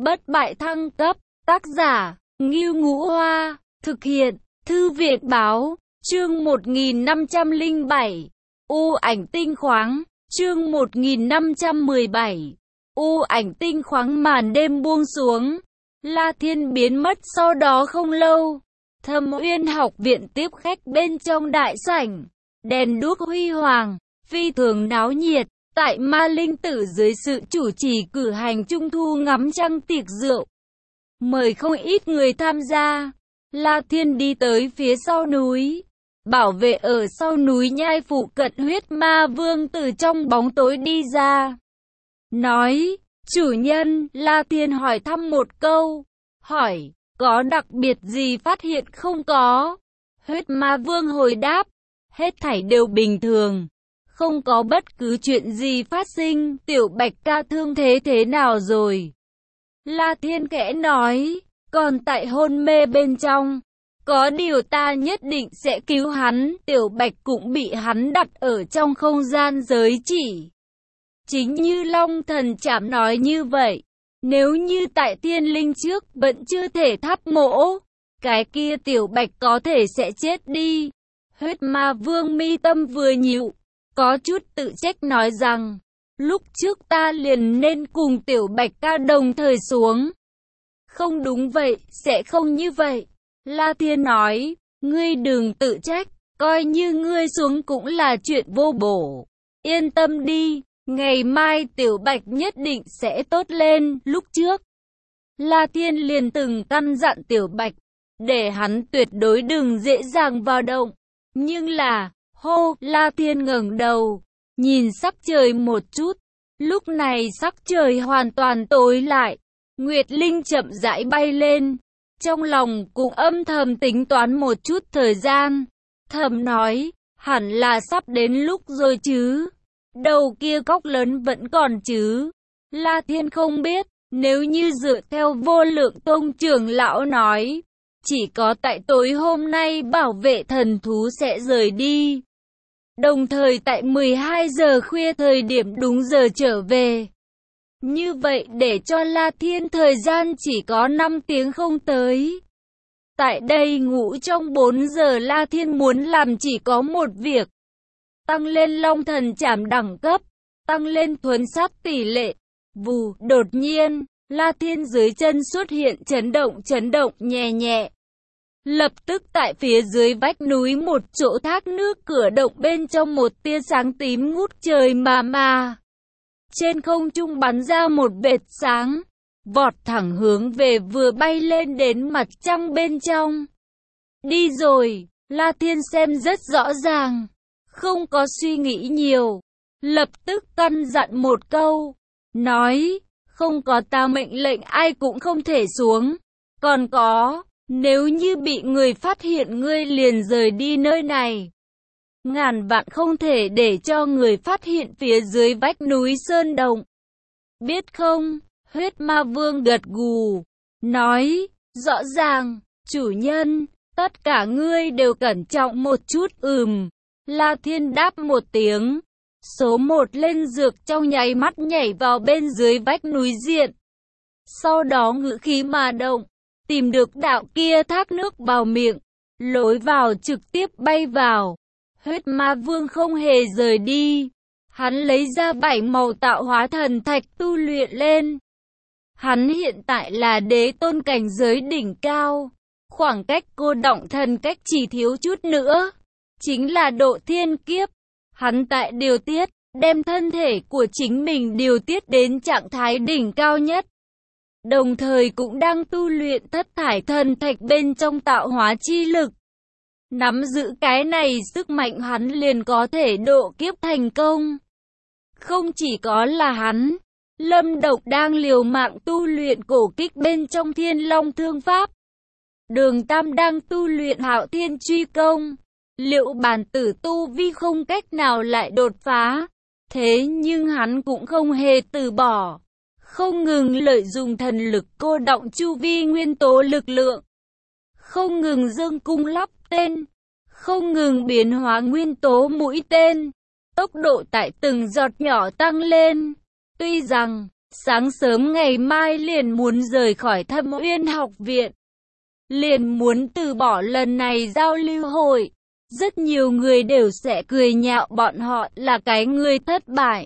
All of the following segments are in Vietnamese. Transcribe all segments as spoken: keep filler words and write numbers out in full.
Bất bại thăng cấp, tác giả, Ngưu Ngũ Hoa, thực hiện, Thư viện báo, chương một nghìn năm trăm lẻ bảy, U ảnh tinh khoáng, chương một nghìn năm trăm mười bảy, U ảnh tinh khoáng. Màn đêm buông xuống, La Thiên biến mất sau đó không lâu. Thâm Uyên học viện tiếp khách bên trong đại sảnh, đèn đuốc huy hoàng, phi thường náo nhiệt. Tại Ma Linh Tử dưới sự chủ trì cử hành trung thu ngắm trăng tiệc rượu, mời không ít người tham gia. La Thiên đi tới phía sau núi, bảo vệ ở sau núi nhai phụ cận Huyết Ma Vương từ trong bóng tối đi ra, nói: chủ nhân. La Thiên hỏi thăm một câu, hỏi: có đặc biệt gì phát hiện không? Có. Huyết Ma Vương hồi đáp: hết thảy đều bình thường, không có bất cứ chuyện gì phát sinh. Tiểu Bạch ca thương thế thế nào rồi? La Thiên khẽ nói: còn tại hôn mê bên trong, có điều ta nhất định sẽ cứu hắn. Tiểu Bạch cũng bị hắn đặt ở trong không gian giới chỉ. Chính như Long Thần Trảm nói như vậy, nếu như tại Thiên Linh trước vẫn chưa thể thắp mỗ, cái kia Tiểu Bạch có thể sẽ chết đi. Huyết Ma Vương mi tâm vừa nhịu, có chút tự trách nói rằng: lúc trước ta liền nên cùng Tiểu Bạch ca đồng thời xuống. Không đúng vậy, sẽ không như vậy. La Thiên nói: ngươi đừng tự trách, coi như ngươi xuống cũng là chuyện vô bổ. Yên tâm đi, ngày mai Tiểu Bạch nhất định sẽ tốt lên. Lúc trước, La Thiên liền từng căn dặn Tiểu Bạch, để hắn tuyệt đối đừng dễ dàng vào động. Nhưng là, hô, La Thiên ngẩng đầu, nhìn sắc trời một chút. Lúc này sắc trời hoàn toàn tối lại, Nguyệt Linh chậm rãi bay lên. Trong lòng cũng âm thầm tính toán một chút thời gian, thầm nói: hẳn là sắp đến lúc rồi chứ. Đầu kia cóc lớn vẫn còn chứ? La Thiên không biết, nếu như dựa theo Vô Lượng Tông trưởng lão nói, chỉ có tại tối hôm nay bảo vệ thần thú sẽ rời đi, đồng thời tại mười hai giờ khuya thời điểm đúng giờ trở về. Như vậy để cho La Thiên thời gian chỉ có năm tiếng không tới. Tại đây ngủ trong bốn giờ. La Thiên muốn làm chỉ có một việc: tăng lên Long Thần Trảm đẳng cấp, tăng lên thuần sát tỷ lệ. Vù, đột nhiên, La Thiên dưới chân xuất hiện chấn động chấn động nhẹ nhẹ. Lập tức tại phía dưới vách núi một chỗ thác nước cửa động bên trong một tia sáng tím ngút trời mà mà. Trên không trung bắn ra một vệt sáng, vọt thẳng hướng về vừa bay lên đến mặt trăng bên trong. Đi rồi. La Thiên xem rất rõ ràng, không có suy nghĩ nhiều, lập tức căn dặn một câu, nói: không có ta mệnh lệnh ai cũng không thể xuống. Còn có, nếu như bị người phát hiện ngươi liền rời đi nơi này. Ngàn vạn không thể để cho người phát hiện phía dưới vách núi sơn động. Biết không? Huyết Ma Vương gật gù, nói: rõ ràng, chủ nhân, tất cả ngươi đều cẩn trọng một chút. Ừm. La Thiên đáp một tiếng. Số một lên dược trong nháy mắt nhảy vào bên dưới vách núi diện. Sau đó ngự khí mà động, tìm được đạo kia thác nước vào miệng, lối vào trực tiếp bay vào. Huyết Ma Vương không hề rời đi, hắn lấy ra bảy màu tạo hóa thần thạch tu luyện lên. Hắn hiện tại là đế tôn cảnh giới đỉnh cao, khoảng cách cô động thần cách chỉ thiếu chút nữa, chính là độ thiên kiếp. Hắn tại điều tiết, đem thân thể của chính mình điều tiết đến trạng thái đỉnh cao nhất. Đồng thời cũng đang tu luyện thất thải thần thạch bên trong tạo hóa chi lực. Nắm giữ cái này sức mạnh hắn liền có thể độ kiếp thành công. Không chỉ có là hắn, Lâm Độc đang liều mạng tu luyện cổ kích bên trong Thiên Long Thương Pháp. Đường Tam đang tu luyện Hạo Thiên Truy Công. Liệu Bàn Tử tu vi không cách nào lại đột phá, thế nhưng hắn cũng không hề từ bỏ, không ngừng lợi dụng thần lực cô động chu vi nguyên tố lực lượng, không ngừng dương cung lắp tên, không ngừng biến hóa nguyên tố mũi tên, tốc độ tại từng giọt nhỏ tăng lên. Tuy rằng sáng sớm ngày mai liền muốn rời khỏi Thâm Uyên học viện. Liền muốn từ bỏ lần này giao lưu hội. Rất nhiều người đều sẽ cười nhạo bọn họ là cái người thất bại.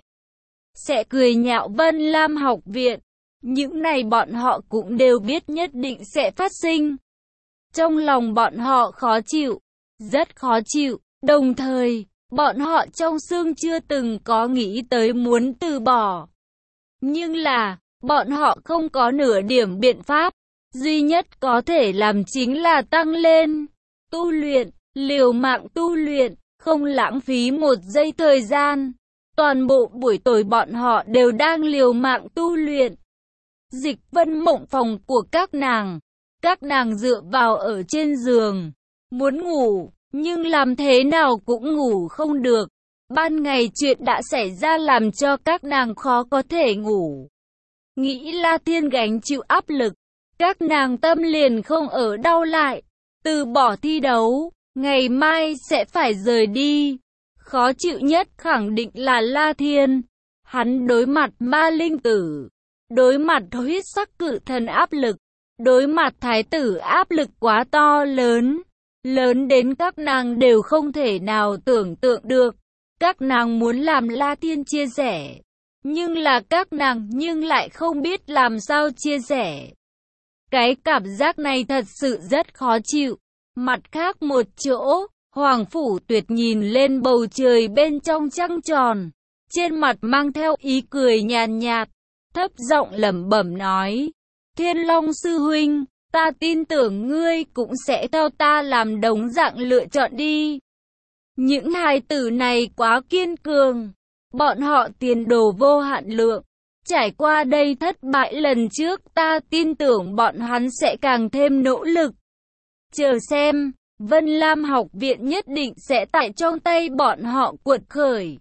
Sẽ cười nhạo Vân Lam học viện. Những này bọn họ cũng đều biết nhất định sẽ phát sinh. Trong lòng bọn họ khó chịu, rất khó chịu, đồng thời, bọn họ trong xương chưa từng có nghĩ tới muốn từ bỏ. Nhưng là, bọn họ không có nửa điểm biện pháp, duy nhất có thể làm chính là tăng lên, tu luyện, liều mạng tu luyện, không lãng phí một giây thời gian. Toàn bộ buổi tối bọn họ đều đang liều mạng tu luyện. Dịch Vân mộng phòng của các nàng. Các nàng dựa vào ở trên giường, muốn ngủ, nhưng làm thế nào cũng ngủ không được. Ban ngày chuyện đã xảy ra làm cho các nàng khó có thể ngủ. Nghĩ La Thiên gánh chịu áp lực, các nàng tâm liền không ở đau lại. Từ bỏ thi đấu, ngày mai sẽ phải rời đi. Khó chịu nhất khẳng định là La Thiên. Hắn đối mặt ma linh tử, đối mặt huyết sắc cự thần áp lực, đối mặt thái tử áp lực quá to lớn, lớn đến các nàng đều không thể nào tưởng tượng được. Các nàng muốn làm La Thiên chia sẻ, nhưng là các nàng nhưng lại không biết làm sao chia sẻ. Cái cảm giác này thật sự rất khó chịu. Mặt khác một chỗ, Hoàng Phủ Tuyệt nhìn lên bầu trời bên trong trăng tròn, trên mặt mang theo ý cười nhàn nhạt, thấp giọng lẩm bẩm nói: Thiên Long sư huynh, ta tin tưởng ngươi cũng sẽ theo ta làm đồng dạng lựa chọn đi. Những hài tử này quá kiên cường, bọn họ tiền đồ vô hạn lượng. Trải qua đây thất bại lần trước, ta tin tưởng bọn hắn sẽ càng thêm nỗ lực. Chờ xem, Vân Lam học viện nhất định sẽ tại trong tay bọn họ cuột khởi.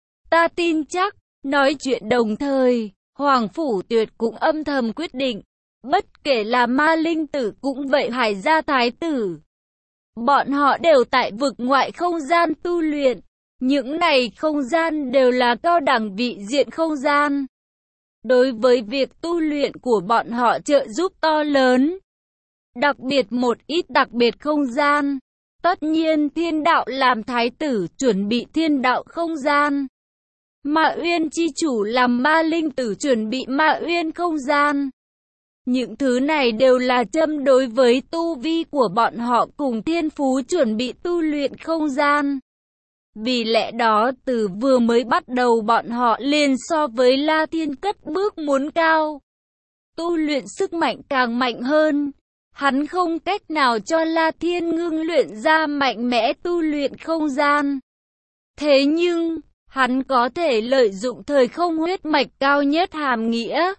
Ta tin chắc. Nói chuyện đồng thời, Hoàng Phủ Tuyệt cũng âm thầm quyết định, bất kể là ma linh tử cũng vậy Hải gia thái tử. Bọn họ đều tại vực ngoại không gian tu luyện. Những này không gian đều là cao đẳng vị diện không gian. Đối với việc tu luyện của bọn họ trợ giúp to lớn. Đặc biệt một ít đặc biệt không gian. Tất nhiên thiên đạo làm thái tử chuẩn bị thiên đạo không gian. Ma Uyên chi chủ làm ma linh tử chuẩn bị Ma Uyên không gian. Những thứ này đều là châm đối với tu vi của bọn họ cùng thiên phú chuẩn bị tu luyện không gian. Vì lẽ đó từ vừa mới bắt đầu bọn họ liền so với La Thiên cất bước muốn cao. Tu luyện sức mạnh càng mạnh hơn. Hắn không cách nào cho La Thiên ngưng luyện ra mạnh mẽ tu luyện không gian. Thế nhưng, hắn có thể lợi dụng thời không huyết mạch cao nhất hàm nghĩa.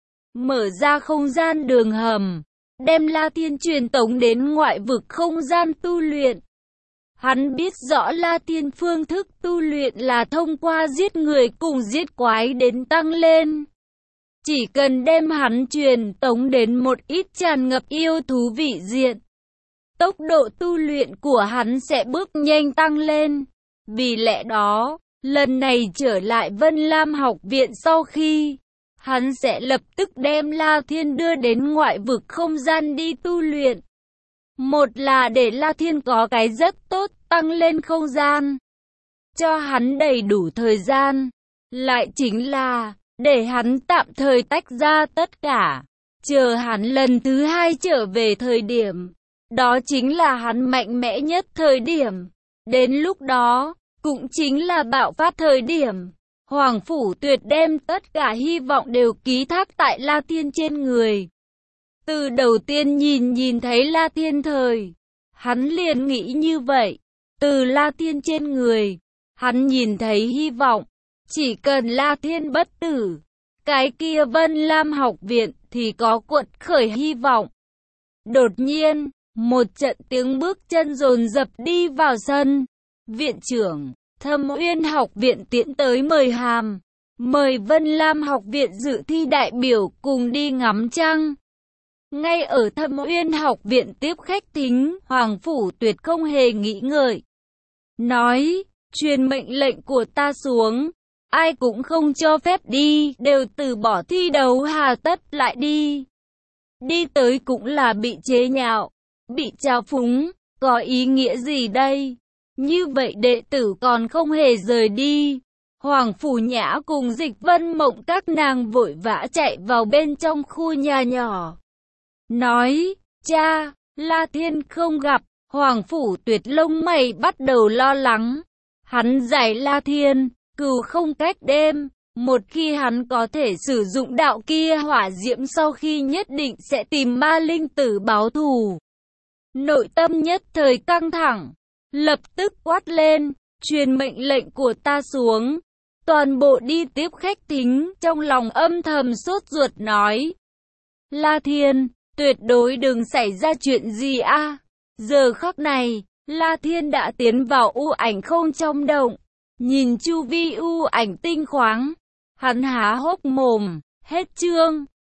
Mở ra không gian đường hầm, đem La Thiên truyền tống đến ngoại vực không gian tu luyện. Hắn biết rõ La Thiên phương thức tu luyện là thông qua giết người cùng giết quái đến tăng lên. Chỉ cần đem hắn truyền tống đến một ít tràn ngập yêu thú vị diện, tốc độ tu luyện của hắn sẽ bước nhanh tăng lên. Vì lẽ đó, lần này trở lại Vân Lam học viện sau khi, hắn sẽ lập tức đem La Thiên đưa đến ngoại vực không gian đi tu luyện. Một là để La Thiên có cái rất tốt tăng lên không gian, cho hắn đầy đủ thời gian. Lại chính là để hắn tạm thời tách ra tất cả, chờ hắn lần thứ hai trở về thời điểm. Đó chính là hắn mạnh mẽ nhất thời điểm. Đến lúc đó, cũng chính là bạo phát thời điểm. Hoàng Phủ Tuyệt đem tất cả hy vọng đều ký thác tại La Thiên trên người. Từ đầu tiên nhìn nhìn thấy La Thiên thời, hắn liền nghĩ như vậy. Từ La Thiên trên người, hắn nhìn thấy hy vọng. Chỉ cần La Thiên bất tử, cái kia Vân Lam học viện thì có cuộn khởi hy vọng. Đột nhiên, một trận tiếng bước chân dồn dập đi vào sân. Viện trưởng, Thâm Uyên học viện tiễn tới mời hàm, mời Vân Lam học viện dự thi đại biểu cùng đi ngắm trăng. Ngay ở Thâm Uyên học viện tiếp khách thính, Hoàng Phủ Tuyệt không hề nghĩ ngợi. Nói, truyền mệnh lệnh của ta xuống. ai cũng không cho phép đi, đều từ bỏ thi đấu hà tất lại đi. Đi tới cũng là bị chế nhạo, bị trào phúng, có ý nghĩa gì đây? Như vậy đệ tử còn không hề rời đi. Hoàng Phủ Nhã cùng Dịch Vân Mộng các nàng vội vã chạy vào bên trong khu nhà nhỏ. Nói, cha, La Thiên không gặp. Hoàng Phủ Tuyệt lông mày bắt đầu lo lắng. Hắn giải La Thiên, cừu không cách đêm. Một khi hắn có thể sử dụng đạo kia hỏa diễm sau khi nhất định sẽ tìm ma linh tử báo thù. Nội tâm nhất thời căng thẳng, lập tức quát lên, truyền mệnh lệnh của ta xuống. Toàn bộ đi tiếp khách thính, trong lòng âm thầm sốt ruột nói. La Thiên, tuyệt đối đừng xảy ra chuyện gì a. À. Giờ khắc này, La Thiên đã tiến vào u ảnh không trong động, nhìn chu vi u ảnh tinh khoáng. Hắn há hốc mồm, hết chương.